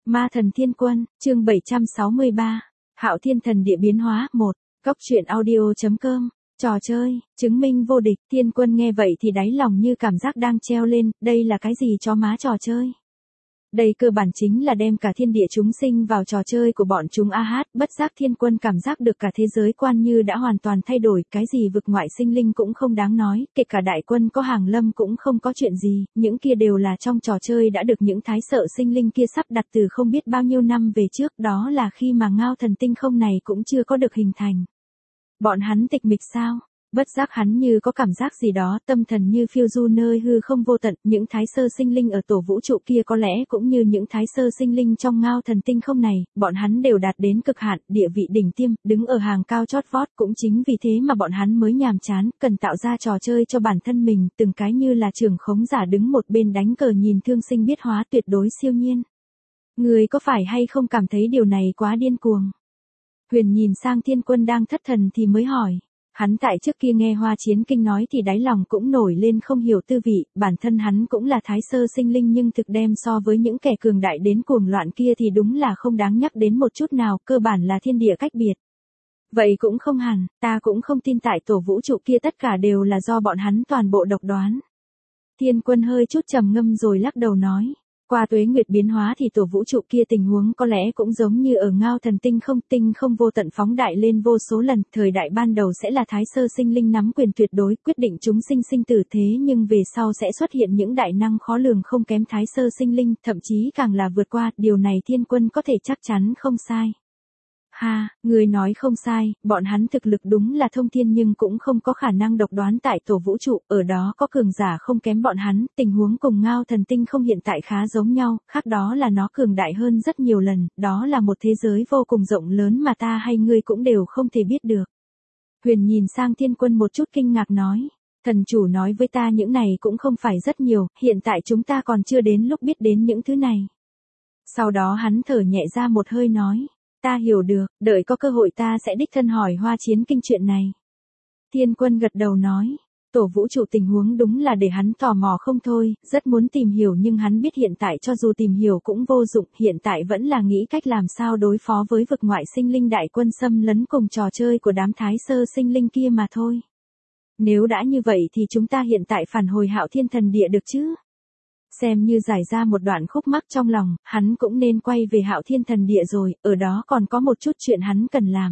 Ma thần thiên quân, chương 763. Hạo thiên thần địa biến hóa 1. Góc truyện audio.com. Trò chơi, chứng minh vô địch. Thiên quân nghe vậy thì đáy lòng như cảm giác đang treo lên, đây là cái gì chó má trò chơi. Đây cơ bản chính là đem cả thiên địa chúng sinh vào trò chơi của bọn chúng a hát. Bất giác thiên quân cảm giác được cả thế giới quan như đã hoàn toàn thay đổi. Cái gì vực ngoại sinh linh cũng không đáng nói, kể cả đại quân có hàng lâm cũng không có chuyện gì. Những kia đều là trong trò chơi đã được những thái sợ sinh linh kia sắp đặt từ không biết bao nhiêu năm về trước. Đó là khi mà ngao thần tinh không này cũng chưa có được hình thành. Bọn hắn tịch mịch sao? Bất giác hắn như có cảm giác gì đó, tâm thần như phiêu du nơi hư không vô tận, những thái sơ sinh linh ở tổ vũ trụ kia có lẽ cũng như những thái sơ sinh linh trong ngao thần tinh không này, bọn hắn đều đạt đến cực hạn, địa vị đỉnh tiêm, đứng ở hàng cao chót vót, cũng chính vì thế mà bọn hắn mới nhàm chán, cần tạo ra trò chơi cho bản thân mình, từng cái như là trưởng khống giả đứng một bên đánh cờ nhìn thương sinh biết hóa tuyệt đối siêu nhiên. Người có phải hay không cảm thấy điều này quá điên cuồng? Huyền nhìn sang thiên quân đang thất thần thì mới hỏi. Hắn tại trước kia nghe Hoa Chiến Kinh nói thì đáy lòng cũng nổi lên không hiểu tư vị, bản thân hắn cũng là thái sơ sinh linh nhưng thực đem so với những kẻ cường đại đến cuồng loạn kia thì đúng là không đáng nhắc đến một chút nào, cơ bản là thiên địa cách biệt. Vậy cũng không hẳn, ta cũng không tin tại tổ vũ trụ kia tất cả đều là do bọn hắn toàn bộ độc đoán. Thiên quân hơi chút trầm ngâm rồi lắc đầu nói. Qua tuế nguyệt biến hóa thì tổ vũ trụ kia tình huống có lẽ cũng giống như ở ngao thần tinh không vô tận phóng đại lên vô số lần, thời đại ban đầu sẽ là thái sơ sinh linh nắm quyền tuyệt đối quyết định chúng sinh sinh tử thế nhưng về sau sẽ xuất hiện những đại năng khó lường không kém thái sơ sinh linh, thậm chí càng là vượt qua, điều này thiên quân có thể chắc chắn không sai. Ha, người nói không sai, bọn hắn thực lực đúng là thông thiên nhưng cũng không có khả năng độc đoán tại tổ vũ trụ, ở đó có cường giả không kém bọn hắn, tình huống cùng ngao thần tinh không hiện tại khá giống nhau, khác đó là nó cường đại hơn rất nhiều lần, đó là một thế giới vô cùng rộng lớn mà ta hay ngươi cũng đều không thể biết được. Huyền nhìn sang thiên quân một chút kinh ngạc nói, thần chủ nói với ta những này cũng không phải rất nhiều, hiện tại chúng ta còn chưa đến lúc biết đến những thứ này. Sau đó hắn thở nhẹ ra một hơi nói. Ta hiểu được, đợi có cơ hội ta sẽ đích thân hỏi Hoa Chiến Kinh chuyện này. Thiên quân gật đầu nói, tổ vũ trụ tình huống đúng là để hắn tò mò không thôi, rất muốn tìm hiểu nhưng hắn biết hiện tại cho dù tìm hiểu cũng vô dụng, hiện tại vẫn là nghĩ cách làm sao đối phó với vực ngoại sinh linh đại quân xâm lấn cùng trò chơi của đám thái sơ sinh linh kia mà thôi. Nếu đã như vậy thì chúng ta hiện tại phản hồi Hạo Thiên Thần Địa được chứ? Xem như giải ra một đoạn khúc mắc trong lòng, hắn cũng nên quay về Hạo Thiên Thần Địa rồi, ở đó còn có một chút chuyện hắn cần làm.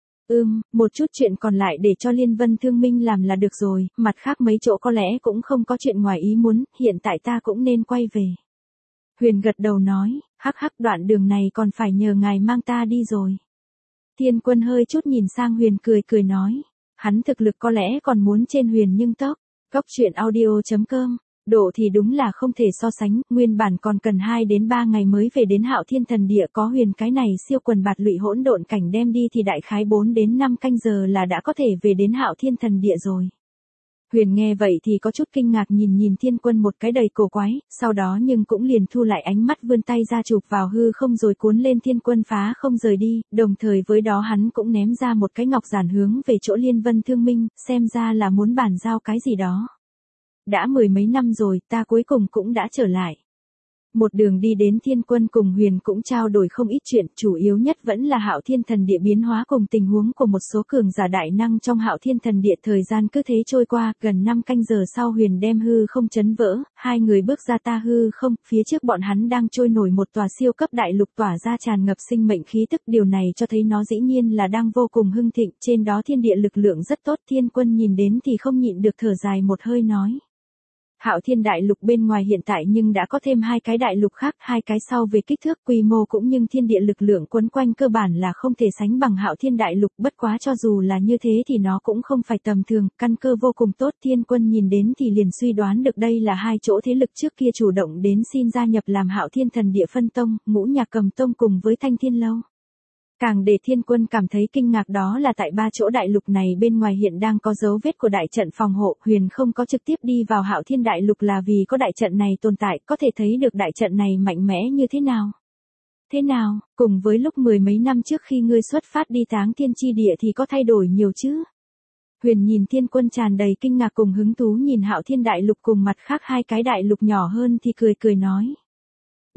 Một chút chuyện còn lại để cho Liên Vân Thương Minh làm là được rồi, mặt khác mấy chỗ có lẽ cũng không có chuyện ngoài ý muốn, hiện tại ta cũng nên quay về. Huyền gật đầu nói, hắc đoạn đường này còn phải nhờ ngài mang ta đi rồi. Thiên quân hơi chút nhìn sang Huyền cười nói, hắn thực lực có lẽ còn muốn trên Huyền nhưng tốc, góc truyện audio.com. Độ thì đúng là không thể so sánh, nguyên bản còn cần 2 đến 3 ngày mới về đến Hạo Thiên Thần Địa, có Huyền cái này siêu quần bạt lụy hỗn độn cảnh đem đi thì đại khái 4 đến 5 canh giờ là đã có thể về đến Hạo Thiên Thần Địa rồi. Huyền nghe vậy thì có chút kinh ngạc nhìn thiên quân một cái đầy cổ quái, sau đó nhưng cũng liền thu lại ánh mắt vươn tay ra chụp vào hư không rồi cuốn lên thiên quân phá không rời đi, đồng thời với đó hắn cũng ném ra một cái ngọc giản hướng về chỗ Liên Vân Thương Minh, xem ra là muốn bàn giao cái gì đó. Đã 10 mấy năm rồi, ta cuối cùng cũng đã trở lại. Một đường đi đến thiên quân cùng Huyền cũng trao đổi không ít chuyện, chủ yếu nhất vẫn là Hạo Thiên Thần Địa biến hóa cùng tình huống của một số cường giả đại năng trong Hạo Thiên Thần Địa. Thời gian cứ thế trôi qua, gần 5 canh giờ sau Huyền đem hư không chấn vỡ, hai người bước ra ta hư không, phía trước bọn hắn đang trôi nổi một tòa siêu cấp đại lục tỏa ra tràn ngập sinh mệnh khí tức, điều này cho thấy nó dĩ nhiên là đang vô cùng hưng thịnh, trên đó thiên địa lực lượng rất tốt, thiên quân nhìn đến thì không nhịn được thở dài một hơi nói. Hạo Thiên đại lục bên ngoài hiện tại nhưng đã có thêm 2 cái đại lục khác, 2 cái sau về kích thước quy mô cũng nhưng thiên địa lực lượng quấn quanh cơ bản là không thể sánh bằng Hạo Thiên đại lục, bất quá cho dù là như thế thì nó cũng không phải tầm thường, căn cơ vô cùng tốt. Thiên quân nhìn đến thì liền suy đoán được đây là 2 chỗ thế lực trước kia chủ động đến xin gia nhập làm Hạo Thiên Thần Địa phân tông, Ngũ Nhạc Cầm Tông cùng với Thanh Thiên Lâu. Càng để thiên quân cảm thấy kinh ngạc đó là tại 3 chỗ đại lục này bên ngoài hiện đang có dấu vết của đại trận phòng hộ, Huyền không có trực tiếp đi vào Hạo Thiên đại lục là vì có đại trận này tồn tại, có thể thấy được đại trận này mạnh mẽ như thế nào. Thế nào, cùng với lúc 10 mấy năm trước khi ngươi xuất phát đi Táng Thiên Chi Địa thì có thay đổi nhiều chứ? Huyền nhìn thiên quân tràn đầy kinh ngạc cùng hứng thú nhìn Hạo Thiên đại lục cùng mặt khác 2 cái đại lục nhỏ hơn thì cười nói.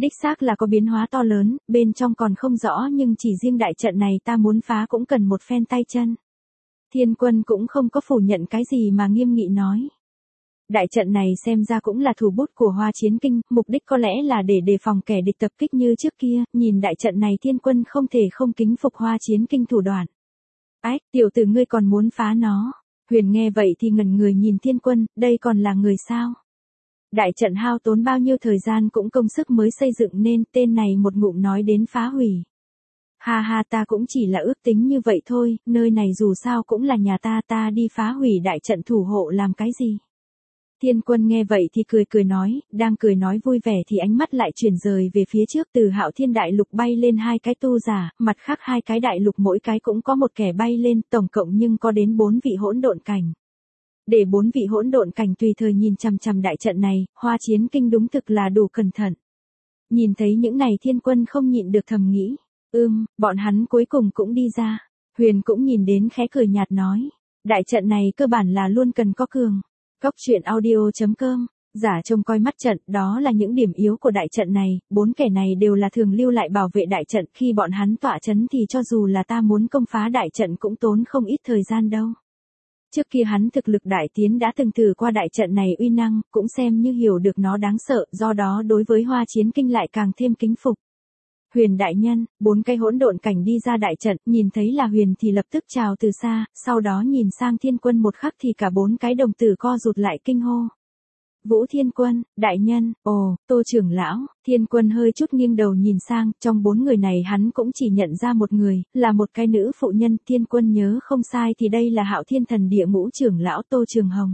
Đích xác là có biến hóa to lớn, bên trong còn không rõ nhưng chỉ riêng đại trận này ta muốn phá cũng cần một phen tay chân. Thiên Quân cũng không có phủ nhận cái gì mà nghiêm nghị nói. Đại trận này xem ra cũng là thủ bút của Hoa Chiến Kinh, mục đích có lẽ là để đề phòng kẻ địch tập kích như trước kia, nhìn đại trận này Thiên Quân không thể không kính phục Hoa Chiến Kinh thủ đoạn. Ách, tiểu tử ngươi còn muốn phá nó. Huyền nghe vậy thì ngẩn người nhìn Thiên Quân, đây còn là người sao? Đại trận hao tốn bao nhiêu thời gian cũng công sức mới xây dựng nên tên này một ngụm nói đến phá hủy. Ha ha, ta cũng chỉ là ước tính như vậy thôi, nơi này dù sao cũng là nhà ta đi phá hủy đại trận thủ hộ làm cái gì? Thiên Quân nghe vậy thì cười nói, đang cười nói vui vẻ thì ánh mắt lại chuyển rời về phía trước, từ Hạo Thiên đại lục bay lên hai cái tu giả, mặt khác hai cái đại lục mỗi cái cũng có một kẻ bay lên, tổng cộng nhưng có đến 4 vị hỗn độn cảnh. Để 4 vị hỗn độn cảnh tùy thời nhìn chằm chằm đại trận này, Hoa Chiến Kinh đúng thực là đủ cẩn thận. Nhìn thấy những này Thiên Quân không nhịn được thầm nghĩ, bọn hắn cuối cùng cũng đi ra. Huyền cũng nhìn đến khẽ cười nhạt nói, đại trận này cơ bản là luôn cần có cường. Cốc truyện audio.com, giả trông coi mắt trận, đó là những điểm yếu của đại trận này, 4 kẻ này đều là thường lưu lại bảo vệ đại trận, khi bọn hắn tọa chấn thì cho dù là ta muốn công phá đại trận cũng tốn không ít thời gian đâu. Trước kia hắn thực lực đại tiến đã từng thử qua đại trận này uy năng, cũng xem như hiểu được nó đáng sợ, do đó đối với Hoa Chiến Kinh lại càng thêm kính phục. Huyền đại nhân, 4 cái hỗn độn cảnh đi ra đại trận, nhìn thấy là Huyền thì lập tức chào từ xa, sau đó nhìn sang Thiên Quân một khắc thì cả 4 cái đồng tử co rụt lại kinh hô. Vũ Thiên Quân, đại nhân, Tô trưởng lão. Thiên Quân hơi chút nghiêng đầu nhìn sang, trong 4 người này hắn cũng chỉ nhận ra một người, là một cái nữ phụ nhân. Thiên Quân nhớ không sai thì đây là Hạo Thiên Thần Địa ngũ trưởng lão Tô Trường Hồng.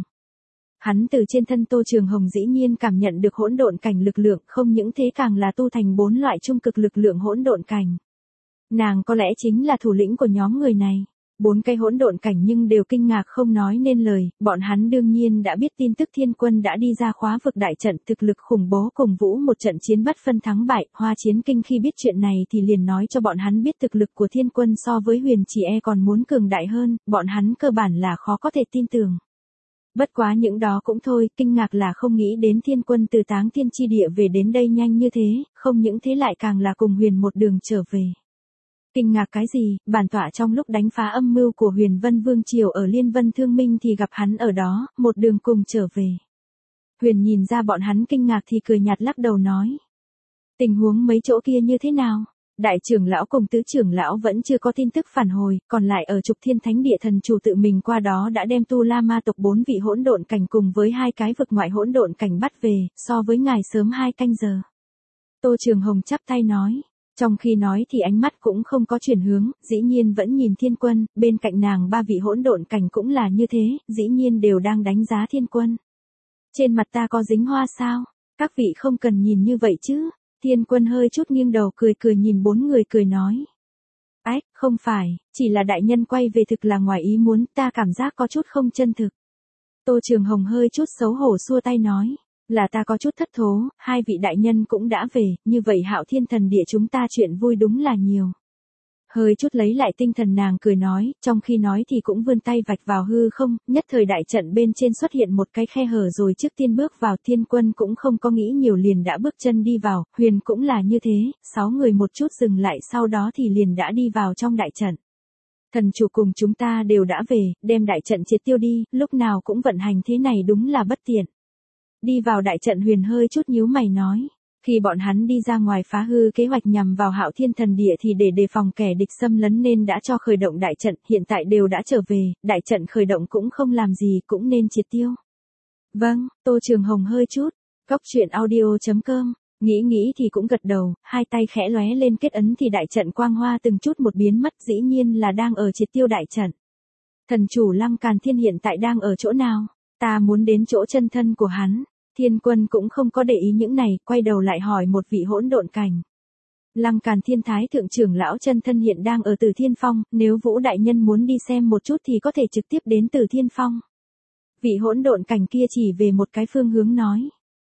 Hắn từ trên thân Tô Trường Hồng dĩ nhiên cảm nhận được hỗn độn cảnh lực lượng, không những thế càng là tu thành 4 loại trung cực lực lượng hỗn độn cảnh. Nàng có lẽ chính là thủ lĩnh của nhóm người này. 4 cái hỗn độn cảnh nhưng đều kinh ngạc không nói nên lời, bọn hắn đương nhiên đã biết tin tức Thiên Quân đã đi ra khóa vực đại trận, thực lực khủng bố cùng Vũ một trận chiến bất phân thắng bại. Hoa Chiến Kinh khi biết chuyện này thì liền nói cho bọn hắn biết thực lực của Thiên Quân so với Huyền chỉ còn muốn cường đại hơn, bọn hắn cơ bản là khó có thể tin tưởng. Bất quá những đó cũng thôi, kinh ngạc là không nghĩ đến Thiên Quân từ Táng Thiên chi địa về đến đây nhanh như thế, không những thế lại càng là cùng Huyền một đường trở về. Kinh ngạc cái gì, bản tọa trong lúc đánh phá âm mưu của Huyền Vân Vương Triều ở Liên Vân Thương Minh thì gặp hắn ở đó, một đường cùng trở về. Huyền nhìn ra bọn hắn kinh ngạc thì cười nhạt lắc đầu nói. Tình huống mấy chỗ kia như thế nào? Đại trưởng lão cùng tứ trưởng lão vẫn chưa có tin tức phản hồi, còn lại ở Trục Thiên Thánh Địa thần chủ tự mình qua đó đã đem Tu La Ma tộc 4 vị hỗn độn cảnh cùng với 2 cái vực ngoại hỗn độn cảnh bắt về, so với ngài sớm 2 canh giờ. Tô Trường Hồng chắp tay nói. Trong khi nói thì ánh mắt cũng không có chuyển hướng, dĩ nhiên vẫn nhìn Thiên Quân, bên cạnh nàng 3 vị hỗn độn cảnh cũng là như thế, dĩ nhiên đều đang đánh giá Thiên Quân. Trên mặt ta có dính hoa sao? Các vị không cần nhìn như vậy chứ. Thiên Quân hơi chút nghiêng đầu cười nhìn 4 người cười nói. Ách, không phải, chỉ là đại nhân quay về thực là ngoài ý muốn, ta cảm giác có chút không chân thực. Tô Trường Hồng hơi chút xấu hổ xua tay nói. Là ta có chút thất thố, 2 vị đại nhân cũng đã về, như vậy Hạo Thiên Thần Địa chúng ta chuyện vui đúng là nhiều. Hơi chút lấy lại tinh thần nàng cười nói, trong khi nói thì cũng vươn tay vạch vào hư không, nhất thời đại trận bên trên xuất hiện một cái khe hở rồi trước tiên bước vào. Thiên Quân cũng không có nghĩ nhiều liền đã bước chân đi vào, Huyền cũng là như thế, 6 người một chút dừng lại sau đó thì liền đã đi vào trong đại trận. Thần chủ cùng chúng ta đều đã về, đem đại trận triệt tiêu đi, lúc nào cũng vận hành thế này đúng là bất tiện. Đi vào đại trận Huyền hơi chút nhíu mày nói. Khi bọn hắn đi ra ngoài phá hư kế hoạch nhằm vào Hạo Thiên Thần Địa thì để đề phòng kẻ địch xâm lấn nên đã cho khởi động đại trận, hiện tại đều đã trở về, đại trận khởi động cũng không làm gì cũng nên triệt tiêu. Vâng, Tô Trường Hồng hơi chút. Cốc truyện audio.com, nghĩ thì cũng gật đầu, hai tay khẽ lóe lên kết ấn thì đại trận quang hoa từng chút một biến mất, dĩ nhiên là đang ở triệt tiêu đại trận. Thần chủ Lăng Càn Thiên hiện tại đang ở chỗ nào? Ta muốn đến chỗ chân thân của hắn. Thiên Quân cũng không có để ý những này, quay đầu lại hỏi một vị hỗn độn cảnh. Lăng Càn Thiên Thái thượng trưởng lão chân thân hiện đang ở Từ Thiên Phong, nếu Vũ đại nhân muốn đi xem một chút thì có thể trực tiếp đến Từ Thiên Phong. Vị hỗn độn cảnh kia chỉ về một cái phương hướng nói.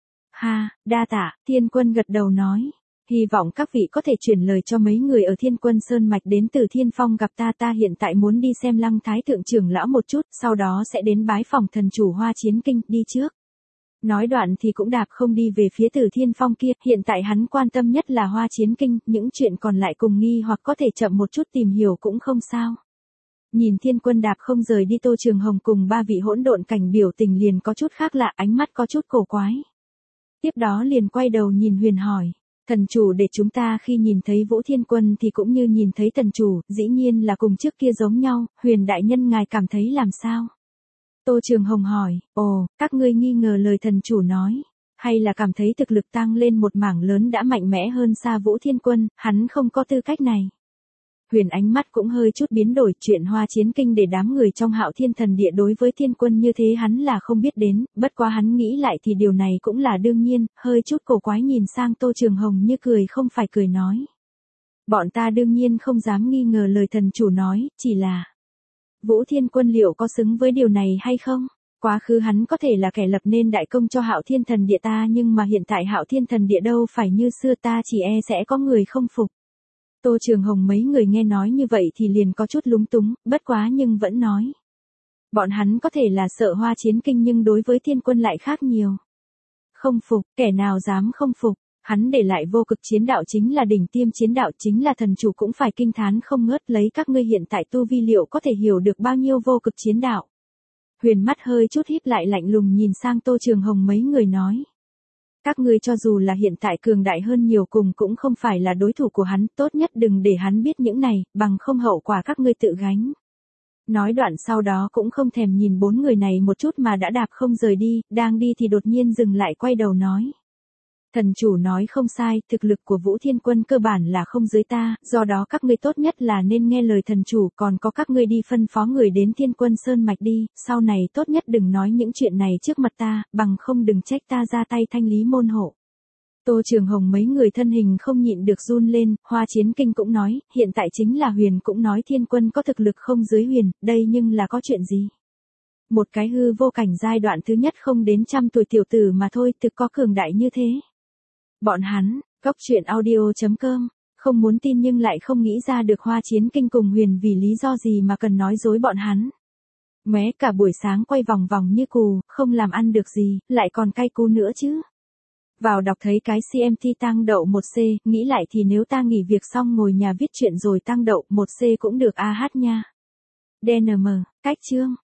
Ha, đa tạ, Thiên Quân gật đầu nói. Hy vọng các vị có thể chuyển lời cho mấy người ở Thiên Quân Sơn Mạch đến Từ Thiên Phong gặp ta hiện tại muốn đi xem Lăng Thái thượng trưởng lão một chút, sau đó sẽ đến bái phòng thần chủ Hoa Chiến Kinh, đi trước. Nói đoạn thì cũng đạp không đi về phía Từ Thiên Phong kia, hiện tại hắn quan tâm nhất là Hoa Chiến Kinh, những chuyện còn lại cùng nghi hoặc có thể chậm một chút tìm hiểu cũng không sao. Nhìn Thiên Quân đạp không rời đi, Tô Trường Hồng cùng ba vị hỗn độn cảnh biểu tình liền có chút khác lạ, ánh mắt có chút cổ quái. Tiếp đó liền quay đầu nhìn Huyền hỏi, thần chủ để chúng ta khi nhìn thấy Vũ Thiên Quân thì cũng như nhìn thấy thần chủ, dĩ nhiên là cùng trước kia giống nhau, Huyền đại nhân ngài cảm thấy làm sao? Tô Trường Hồng hỏi, ồ, các ngươi nghi ngờ lời thần chủ nói, hay là cảm thấy thực lực tăng lên một mảng lớn đã mạnh mẽ hơn xa Vũ Thiên Quân, hắn không có tư cách này. Huyền ánh mắt cũng hơi chút biến đổi, chuyện Hoa Chiến Kinh để đám người trong Hạo Thiên Thần Địa đối với Thiên Quân như thế hắn là không biết đến, bất quá hắn nghĩ lại thì điều này cũng là đương nhiên, hơi chút cổ quái nhìn sang Tô Trường Hồng như cười không phải cười nói. Bọn ta đương nhiên không dám nghi ngờ lời thần chủ nói, chỉ là Vũ Thiên Quân liệu có xứng với điều này hay không? Quá khứ hắn có thể là kẻ lập nên đại công cho Hạo Thiên Thần Địa ta, nhưng mà hiện tại Hạo Thiên Thần Địa đâu phải như xưa, ta chỉ e sẽ có người không phục. Tô Trường Hồng mấy người nghe nói như vậy thì liền có chút lúng túng, bất quá nhưng vẫn nói. Bọn hắn có thể là sợ Hoa Chiến Kinh nhưng đối với Thiên Quân lại khác nhiều. Không phục, kẻ nào dám không phục, hắn để lại vô cực chiến đạo chính là đỉnh tiêm chiến đạo, chính là thần chủ cũng phải kinh thán không ngớt, lấy các ngươi hiện tại tu vi liệu có thể hiểu được bao nhiêu vô cực chiến đạo. Huyền mắt hơi chút híp lại lạnh lùng nhìn sang Tô Trường Hồng mấy người nói. Các ngươi cho dù là hiện tại cường đại hơn nhiều cùng cũng không phải là đối thủ của hắn, tốt nhất đừng để hắn biết những này, bằng không hậu quả các ngươi tự gánh. Nói đoạn sau đó cũng không thèm nhìn bốn người này một chút mà đã đạp không rời đi, đang đi thì đột nhiên dừng lại quay đầu nói. Thần chủ nói không sai, thực lực của Vũ Thiên Quân cơ bản là không dưới ta, do đó các ngươi tốt nhất là nên nghe lời thần chủ, còn có các ngươi đi phân phó người đến Thiên Quân Sơn Mạch đi, sau này tốt nhất đừng nói những chuyện này trước mặt ta, bằng không đừng trách ta ra tay thanh lý môn hộ. Tô Trường Hồng mấy người thân hình không nhịn được run lên, Hoa Chiến Kinh cũng nói, hiện tại chính là Huyền cũng nói Thiên Quân có thực lực không dưới Huyền, đây nhưng là có chuyện gì? Một cái hư vô cảnh giai đoạn thứ nhất không đến 100 tuổi tiểu tử mà thôi, thực có cường đại như thế. Bọn hắn, Góc Truyện Audio.com, không muốn tin nhưng lại không nghĩ ra được Hoa Chiến Kinh cùng Huyền vì lý do gì mà cần nói dối bọn hắn. Mé cả buổi sáng quay vòng vòng như cù, không làm ăn được gì, lại còn cay cú nữa chứ. Vào đọc thấy cái CMT tăng đậu 1C, nghĩ lại thì nếu ta nghỉ việc xong ngồi nhà viết chuyện rồi tăng đậu 1C cũng được a hát nha. DNM, cách chương.